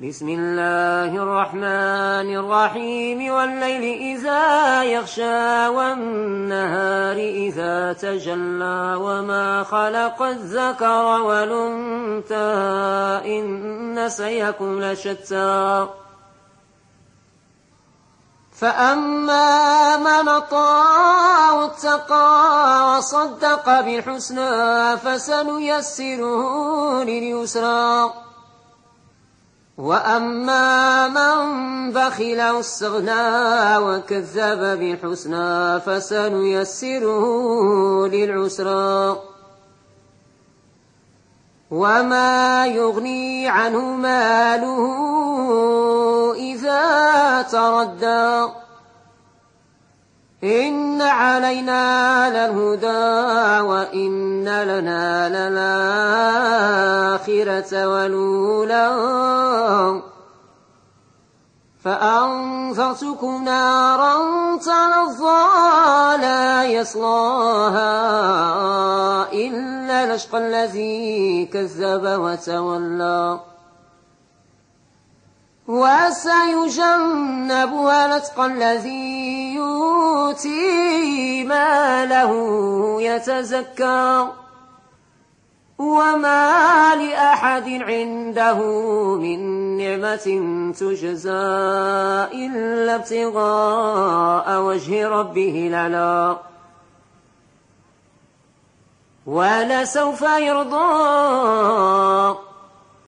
بسم الله الرحمن الرحيم والليل إذا يغشى والنهار إذا تجلى وما خلق الذكر والأنثى إن سعيكم لشتى فأما من أطاع واتقى وصدق بالحسنى فسنيسره لليسرى وأما من بخل واستغنى وكذب بالحسنى فسنيسره للعسرى وما يغني عنه ماله إذا تردى إن علينا للهدى وإن لنا للآخرة والأولى فأنذرتكم نارا تلظى لا يصلاها إلا الأشقى الذي كذب وتولى وسيجنبها الأتقى الذي يؤتي ماله يتزكى وما لأحد عنده من نعمة تجزى إلا ابتغاء وجه ربه الأعلى ولسوف يرضى